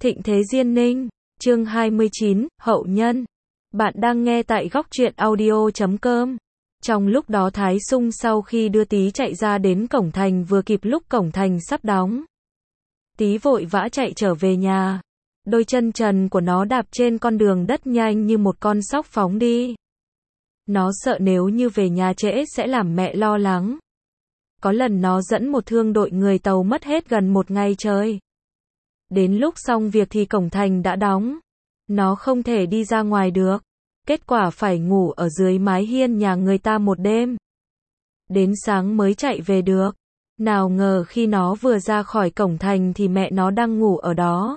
Thịnh Thế Diên Ninh, chương 29, Hậu Nhân. Bạn đang nghe tại góc truyện audio.com. Trong lúc đó Thái Sung sau khi đưa Tí chạy ra đến cổng thành vừa kịp lúc cổng thành sắp đóng. Tí vội vã chạy trở về nhà. Đôi chân trần của nó đạp trên con đường đất nhanh như một con sóc phóng đi. Nó sợ nếu như về nhà trễ sẽ làm mẹ lo lắng. Có lần nó dẫn một thương đội người Tàu mất hết gần một ngày trời. Đến lúc xong việc thì cổng thành đã đóng. Nó không thể đi ra ngoài được. Kết quả phải ngủ ở dưới mái hiên nhà người ta một đêm. Đến sáng mới chạy về được. Nào ngờ khi nó vừa ra khỏi cổng thành thì mẹ nó đang ngủ ở đó.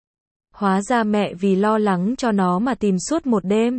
Hóa ra mẹ vì lo lắng cho nó mà tìm suốt một đêm.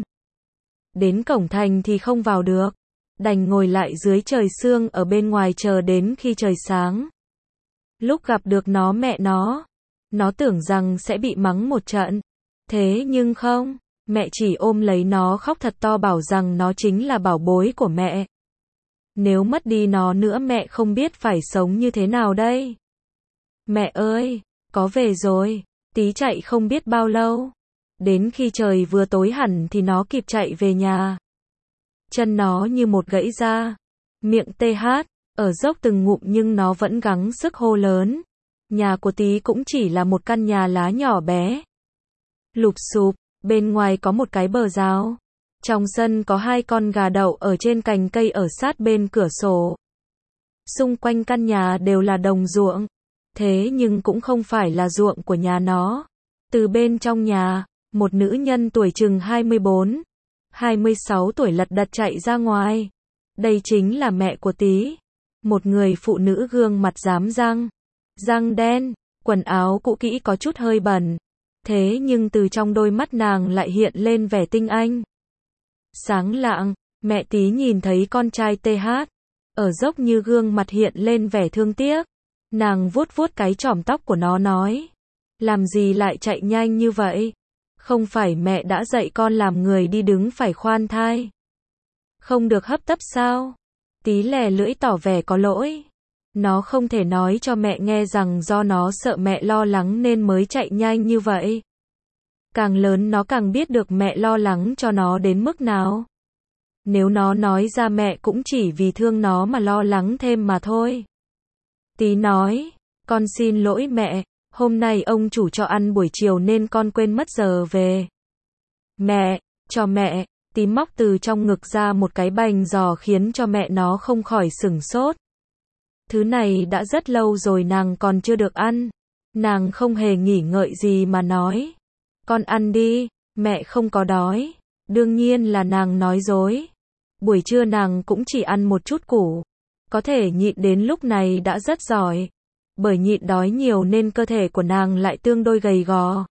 Đến cổng thành thì không vào được. Đành ngồi lại dưới trời sương ở bên ngoài chờ đến khi trời sáng. Lúc gặp được mẹ nó tưởng rằng sẽ bị mắng một trận. Thế nhưng không, mẹ chỉ ôm lấy nó khóc thật to bảo rằng nó chính là bảo bối của mẹ. Nếu mất đi nó nữa mẹ không biết phải sống như thế nào đây. Mẹ ơi, có về rồi. Tí chạy không biết bao lâu. Đến khi trời vừa tối hẳn thì nó kịp chạy về nhà. Chân nó như một gãy ra. Miệng tê hát, ở dốc từng ngụm nhưng nó vẫn gắng sức hô lớn. Nhà của Tí cũng chỉ là một căn nhà lá nhỏ bé. Lụp xụp, bên ngoài có một cái bờ rào. Trong sân có 2 con gà đậu ở trên cành cây ở sát bên cửa sổ. Xung quanh căn nhà đều là đồng ruộng. Thế nhưng cũng không phải là ruộng của nhà nó. Từ bên trong nhà, một nữ nhân tuổi chừng 24, 26 tuổi lật đật chạy ra ngoài. Đây chính là mẹ của Tí. Một người phụ nữ gương mặt rám răng đen, quần áo cũ kỹ có chút hơi bẩn. Thế nhưng từ trong đôi mắt nàng lại hiện lên vẻ tinh anh. Sáng lạng, mẹ Tí nhìn thấy con trai TH. Ở dốc như gương mặt hiện lên vẻ thương tiếc. Nàng vuốt vuốt cái chòm tóc của nó nói. Làm gì lại chạy nhanh như vậy? Không phải mẹ đã dạy con làm người đi đứng phải khoan thai. Không được hấp tấp sao? Tí lè lưỡi tỏ vẻ có lỗi. Nó không thể nói cho mẹ nghe rằng do nó sợ mẹ lo lắng nên mới chạy nhanh như vậy. Càng lớn nó càng biết được mẹ lo lắng cho nó đến mức nào. Nếu nó nói ra mẹ cũng chỉ vì thương nó mà lo lắng thêm mà thôi. Tí nói, con xin lỗi mẹ, hôm nay ông chủ cho ăn buổi chiều nên con quên mất giờ về. Mẹ, cho mẹ. Tí móc từ trong ngực ra một cái bành giò khiến cho mẹ nó không khỏi sửng sốt. Thứ này đã rất lâu rồi nàng còn chưa được ăn. Nàng không hề nghỉ ngợi gì mà nói. Con ăn đi, mẹ không có đói. Đương nhiên là nàng nói dối. Buổi trưa nàng cũng chỉ ăn một chút củ. Có thể nhịn đến lúc này đã rất giỏi. Bởi nhịn đói nhiều nên cơ thể của nàng lại tương đối gầy gò.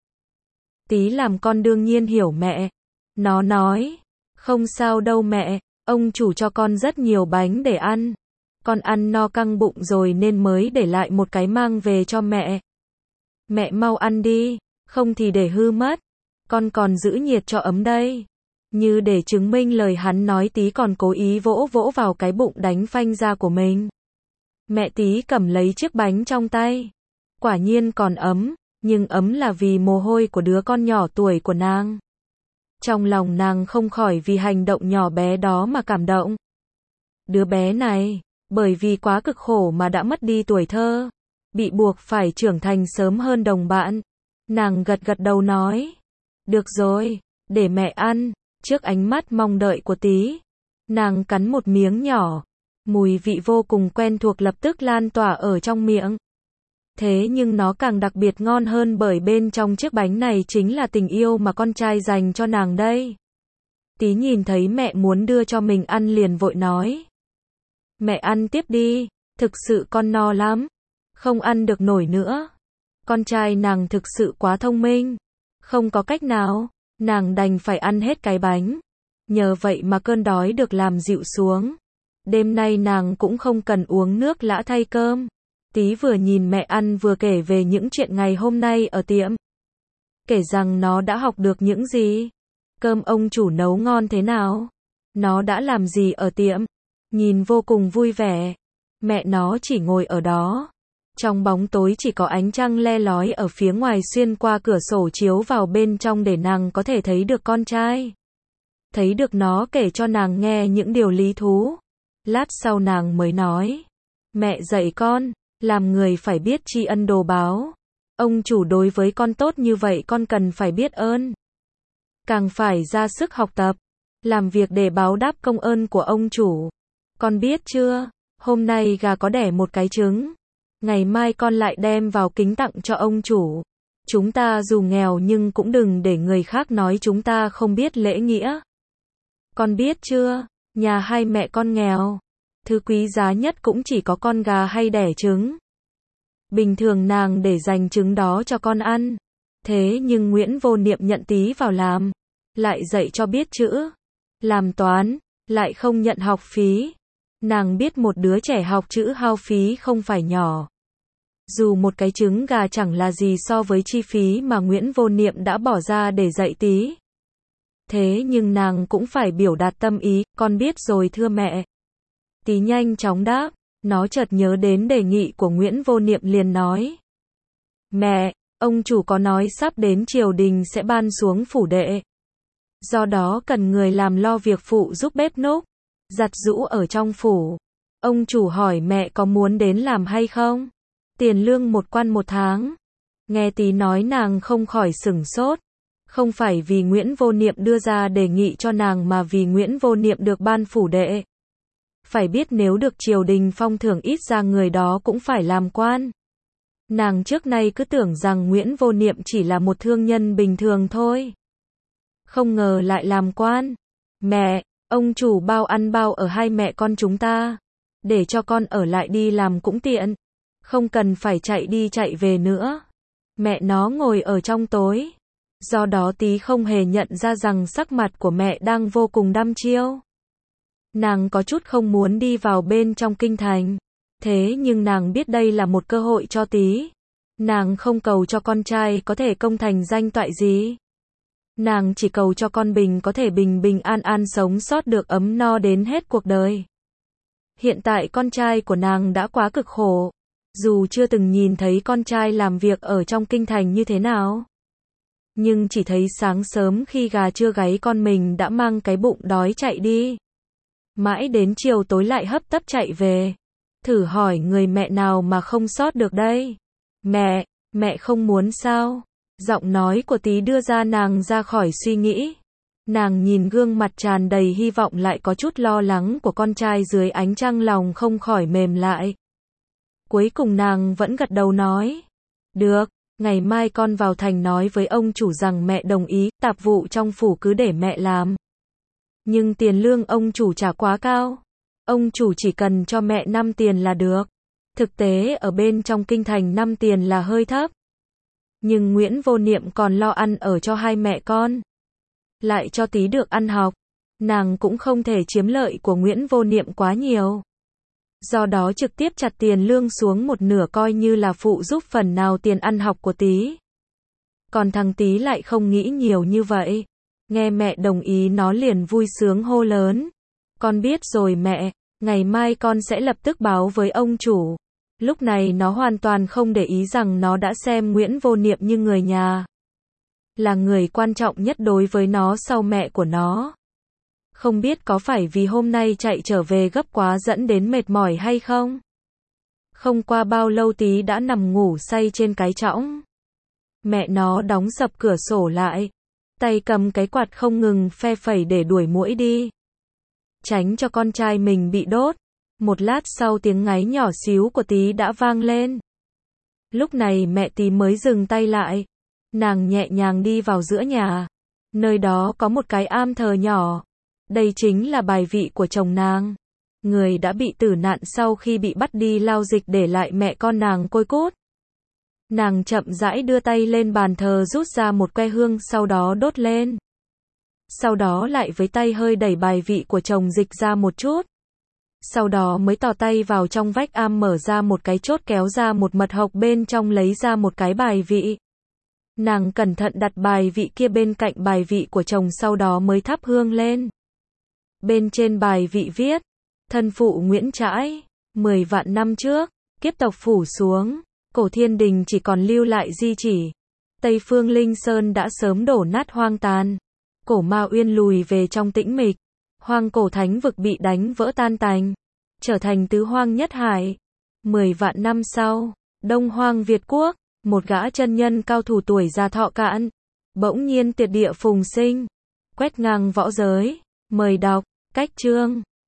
Tí làm con đương nhiên hiểu mẹ. Nó nói. Không sao đâu mẹ, ông chủ cho con rất nhiều bánh để ăn. Con ăn no căng bụng rồi nên mới để lại một cái mang về cho mẹ. Mẹ mau ăn đi, không thì để hư mất. Con còn giữ nhiệt cho ấm đây. Như để chứng minh lời hắn nói Tí còn cố ý vỗ vỗ vào cái bụng đánh phanh ra của mình. Mẹ Tí cầm lấy chiếc bánh trong tay. Quả nhiên còn ấm, nhưng ấm là vì mồ hôi của đứa con nhỏ tuổi của nàng. Trong lòng nàng không khỏi vì hành động nhỏ bé đó mà cảm động. Đứa bé này, bởi vì quá cực khổ mà đã mất đi tuổi thơ, bị buộc phải trưởng thành sớm hơn đồng bạn. Nàng gật gật đầu nói, được rồi, để mẹ ăn. Trước ánh mắt mong đợi của Tí, nàng cắn một miếng nhỏ, mùi vị vô cùng quen thuộc lập tức lan tỏa ở trong miệng. Thế nhưng nó càng đặc biệt ngon hơn bởi bên trong chiếc bánh này chính là tình yêu mà con trai dành cho nàng đây. Tí nhìn thấy mẹ muốn đưa cho mình ăn liền vội nói. Mẹ ăn tiếp đi, thực sự con no lắm, không ăn được nổi nữa. Con trai nàng thực sự quá thông minh, không có cách nào, nàng đành phải ăn hết cái bánh. Nhờ vậy mà cơn đói được làm dịu xuống. Đêm nay nàng cũng không cần uống nước lã thay cơm. Tí vừa nhìn mẹ ăn vừa kể về những chuyện ngày hôm nay ở tiệm. Kể rằng nó đã học được những gì. Cơm ông chủ nấu ngon thế nào. Nó đã làm gì ở tiệm. Nhìn vô cùng vui vẻ. Mẹ nó chỉ ngồi ở đó. Trong bóng tối chỉ có ánh trăng le lói ở phía ngoài xuyên qua cửa sổ chiếu vào bên trong để nàng có thể thấy được con trai. Thấy được nó kể cho nàng nghe những điều lý thú. Lát sau nàng mới nói, mẹ dạy con, làm người phải biết tri ân đồ báo. Ông chủ đối với con tốt như vậy con cần phải biết ơn. Càng phải ra sức học tập, làm việc để báo đáp công ơn của ông chủ. Con biết chưa, hôm nay gà có đẻ một cái trứng. Ngày mai con lại đem vào kính tặng cho ông chủ. Chúng ta dù nghèo nhưng cũng đừng để người khác nói chúng ta không biết lễ nghĩa. Con biết chưa, nhà hai mẹ con nghèo. Thứ quý giá nhất cũng chỉ có con gà hay đẻ trứng. Bình thường nàng để dành trứng đó cho con ăn. Thế nhưng Nguyễn Vô Niệm nhận Tí vào làm. Lại dạy cho biết chữ. Làm toán, lại không nhận học phí. Nàng biết một đứa trẻ học chữ hao phí không phải nhỏ. Dù một cái trứng gà chẳng là gì so với chi phí mà Nguyễn Vô Niệm đã bỏ ra để dạy Tí. Thế nhưng nàng cũng phải biểu đạt tâm ý, con biết rồi thưa mẹ. Tí nhanh chóng đáp, nó chợt nhớ đến đề nghị của Nguyễn Vô Niệm liền nói. Mẹ, ông chủ có nói sắp đến triều đình sẽ ban xuống phủ đệ. Do đó cần người làm lo việc phụ giúp bếp núc, giặt giũ ở trong phủ. Ông chủ hỏi mẹ có muốn đến làm hay không? Tiền lương 1 quan 1 tháng. Nghe Tí nói nàng không khỏi sửng sốt. Không phải vì Nguyễn Vô Niệm đưa ra đề nghị cho nàng mà vì Nguyễn Vô Niệm được ban phủ đệ. Phải biết nếu được triều đình phong thưởng ít ra người đó cũng phải làm quan. Nàng trước nay cứ tưởng rằng Nguyễn Vô Niệm chỉ là một thương nhân bình thường thôi. Không ngờ lại làm quan. Mẹ, ông chủ bao ăn bao ở hai mẹ con chúng ta. Để cho con ở lại đi làm cũng tiện. Không cần phải chạy đi chạy về nữa. Mẹ nó ngồi ở trong tối. Do đó Tí không hề nhận ra rằng sắc mặt của mẹ đang vô cùng đăm chiêu. Nàng có chút không muốn đi vào bên trong kinh thành. Thế nhưng nàng biết đây là một cơ hội cho Tí. Nàng không cầu cho con trai có thể công thành danh toại gì. Nàng chỉ cầu cho con Bình có thể bình bình an an sống sót được ấm no đến hết cuộc đời. Hiện tại con trai của nàng đã quá cực khổ. Dù chưa từng nhìn thấy con trai làm việc ở trong kinh thành như thế nào. Nhưng chỉ thấy sáng sớm khi gà chưa gáy con mình đã mang cái bụng đói chạy đi. Mãi đến chiều tối lại hấp tấp chạy về. Thử hỏi người mẹ nào mà không sót được đây? Mẹ không muốn sao? Giọng nói của Tí đưa ra nàng ra khỏi suy nghĩ. Nàng nhìn gương mặt tràn đầy hy vọng lại có chút lo lắng của con trai dưới ánh trăng lòng không khỏi mềm lại. Cuối cùng nàng vẫn gật đầu nói. Được, ngày mai con vào thành nói với ông chủ rằng mẹ đồng ý, tạp vụ trong phủ cứ để mẹ làm. Nhưng tiền lương ông chủ trả quá cao. Ông chủ chỉ cần cho mẹ 5 tiền là được. Thực tế ở bên trong kinh thành 5 tiền là hơi thấp. Nhưng Nguyễn Vô Niệm còn lo ăn ở cho hai mẹ con. Lại cho Tí được ăn học. Nàng cũng không thể chiếm lợi của Nguyễn Vô Niệm quá nhiều. Do đó trực tiếp chặt tiền lương xuống một nửa coi như là phụ giúp phần nào tiền ăn học của Tí. Còn thằng Tí lại không nghĩ nhiều như vậy. Nghe mẹ đồng ý nó liền vui sướng hô lớn. Con biết rồi mẹ, ngày mai con sẽ lập tức báo với ông chủ. Lúc này nó hoàn toàn không để ý rằng nó đã xem Nguyễn Vô Niệm như người nhà. Là người quan trọng nhất đối với nó sau mẹ của nó. Không biết có phải vì hôm nay chạy trở về gấp quá dẫn đến mệt mỏi hay không? Không qua bao lâu Tí đã nằm ngủ say trên cái chõng. Mẹ nó đóng sập cửa sổ lại. Tay cầm cái quạt không ngừng phe phẩy để đuổi muỗi đi. Tránh cho con trai mình bị đốt. Một lát sau tiếng ngáy nhỏ xíu của Tí đã vang lên. Lúc này mẹ Tí mới dừng tay lại. Nàng nhẹ nhàng đi vào giữa nhà. Nơi đó có một cái am thờ nhỏ. Đây chính là bài vị của chồng nàng. Người đã bị tử nạn sau khi bị bắt đi lao dịch để lại mẹ con nàng côi cút. Nàng chậm rãi đưa tay lên bàn thờ rút ra một que hương sau đó đốt lên. Sau đó lại với tay hơi đẩy bài vị của chồng dịch ra một chút. Sau đó mới tò tay vào trong vách am mở ra một cái chốt kéo ra một mật hộc bên trong lấy ra một cái bài vị. Nàng cẩn thận đặt bài vị kia bên cạnh bài vị của chồng sau đó mới thắp hương lên. Bên trên bài vị viết, thân phụ Nguyễn Trãi, 10 vạn năm trước, kiếp tộc phủ xuống. cổ thiên đình chỉ còn lưu lại di chỉ. Tây phương Linh Sơn đã sớm đổ nát hoang tàn. Cổ Ma Uyên lùi về trong tĩnh mịch. Hoang cổ thánh vực bị đánh vỡ tan tành, trở thành tứ hoang nhất hải. 10 vạn năm sau, Đông Hoang Việt Quốc, một gã chân nhân cao thủ tuổi già thọ cạn, bỗng nhiên tuyệt địa phùng sinh, quét ngang võ giới. Mời đọc, cách chương.